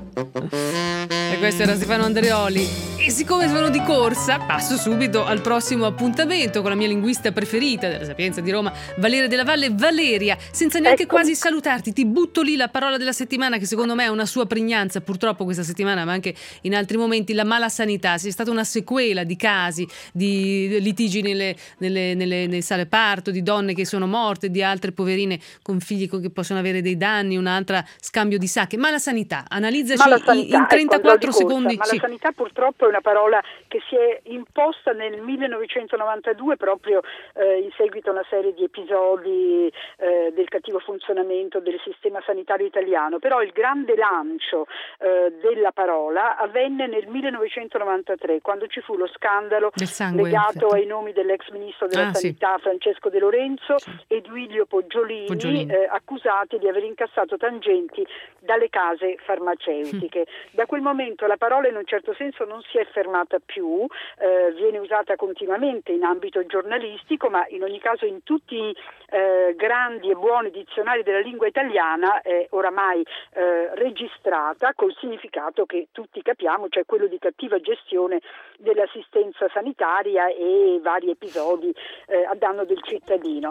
E questo era Stefano Andreoli. E siccome sono di corsa, passo subito al prossimo appuntamento con la mia linguista preferita della Sapienza di Roma, Valeria Della Valle. Valeria, senza neanche
Ecco.
quasi salutarti, ti butto lì la parola della settimana, che secondo me è una sua pregnanza, purtroppo questa settimana, ma anche in altri momenti, la mala sanità. C'è stata una sequela di casi, di litigi nelle, nelle, nelle, nelle sale parto, di donne che sono morte, di altre poverine con figli che possono avere dei danni, un'altra scambio di sacche. Mala sanità, analizzaci
Mala
in-
sanità,
in trentaquattro
ecco, andrò di corsa.
secondi.
Ma
Sì.
la sanità purtroppo è una parola che si è imposta nel millenovecentonovantadue proprio eh, in seguito a una serie di episodi eh, del cattivo funzionamento del sistema sanitario italiano, però il grande lancio eh, della parola avvenne nel millenovecentonovantatré, quando ci fu lo scandalo
Del sangue,
legato
infatti.
ai nomi dell'ex ministro della
Ah, sì.
sanità Francesco De Lorenzo e Duilio Poggiolini,
Poggiolini.
eh, accusati di aver incassato tangenti dalle case farmaceutiche. Da quel momento la parola in un certo senso non si è fermata più, eh, viene usata continuamente in ambito giornalistico, ma in ogni caso in tutti i eh, grandi e buoni dizionari della lingua italiana è oramai eh, registrata col significato che tutti capiamo, cioè quello di cattiva gestione dell'assistenza sanitaria e vari episodi eh, a danno del cittadino.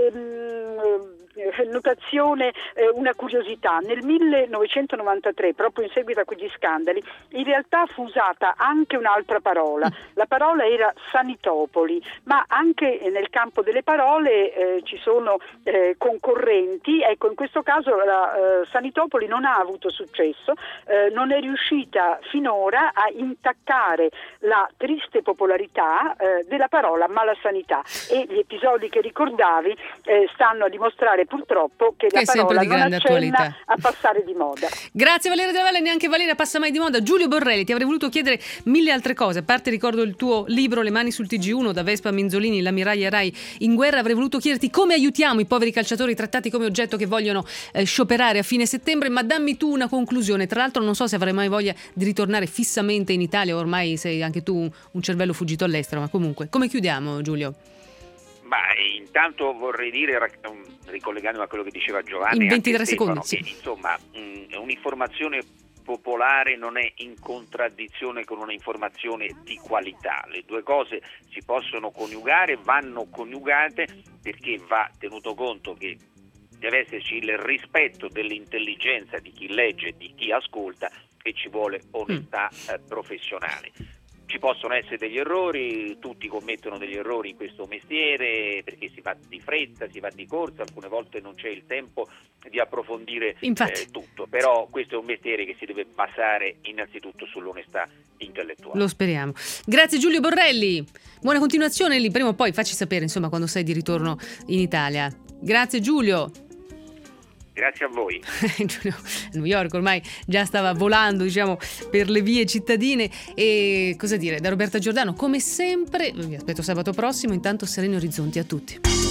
Ehm, eh, notazione, eh, una curiosità: nel millenovecentonovantatré, proprio in seguito a quegli scandali, in realtà fu usata anche un'altra parola. La parola era sanitopoli, ma anche nel campo delle parole eh, ci sono eh, concorrenti. Ecco, in questo caso la eh, sanitopoli non ha avuto successo, eh, non è riuscita finora a intaccare la triste popolarità eh, della parola malasanità, e gli episodi che ricordavi eh, stanno a dimostrare purtroppo che la
Che è sempre
parola
di
non
grande
accenna
attualità.
a passare di moda.
Grazie Valeria Della Valle, neanche Valeria passa mai di moda. Giulio Borrelli, ti avrei voluto chiedere mille altre cose, a parte ricordo il tuo libro Le mani sul T G uno, da Vespa Minzolini, l'ammiraglia Rai in guerra. Avrei voluto chiederti come aiutiamo i poveri calciatori trattati come oggetto che vogliono eh, scioperare a fine settembre, ma dammi tu una conclusione. Tra l'altro non so se avrai mai voglia di ritornare fissamente in Italia, ormai sei anche tu un, un cervello fuggito all'estero, ma comunque come chiudiamo, Giulio?
Ma intanto vorrei dire, ricollegandomi a quello che diceva Giovanni,
in ventitré
Stefano,
secondi, sì.
che insomma mh, un'informazione popolare non è in contraddizione con una informazione di qualità. Le due cose si possono coniugare, vanno coniugate, perché va tenuto conto che deve esserci il rispetto dell'intelligenza di chi legge e di chi ascolta, e ci vuole onestà mm. eh, professionale. Ci possono essere degli errori, tutti commettono degli errori in questo mestiere, perché si va di fretta, si va di corsa, alcune volte non c'è il tempo di approfondire eh, tutto, però questo è un mestiere che si deve basare innanzitutto sull'onestà intellettuale.
Lo speriamo. Grazie Giulio Borrelli, buona continuazione lì, prima o poi facci sapere insomma quando sei di ritorno in Italia. Grazie Giulio.
Grazie a voi.
Giulio a New York ormai già stava volando, diciamo, per le vie cittadine. E cosa dire, da Roberta Giordano come sempre vi aspetto sabato prossimo, intanto sereni orizzonti a tutti.